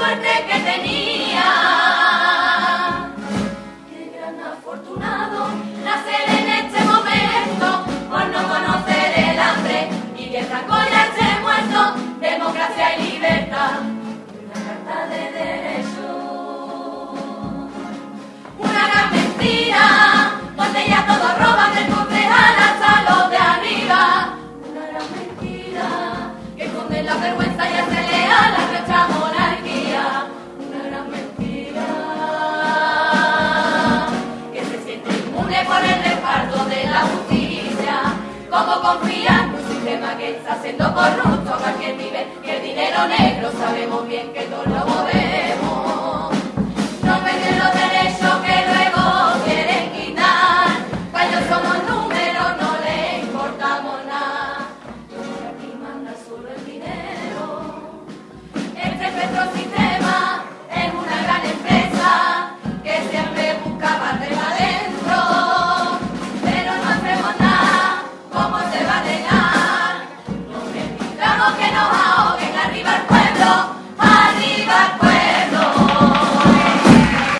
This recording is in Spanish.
suerte que tenía. Qué gran afortunado nacer en este momento, por no conocer el hambre y que Franco ya esté muerto. Democracia y libertad, una carta de derechos. Una gran mentira, donde ya todos roban del concejal hasta los de arriba. Una gran mentira, que esconde la vergüenza y hace leal a nuestra monarquía. Una gran mentira, que se siente inmune por el reparto de la justicia. Como confía en un sistema que está siendo corrupto a cualquier nivel, y el dinero negro sabemos bien que todos lo movemos.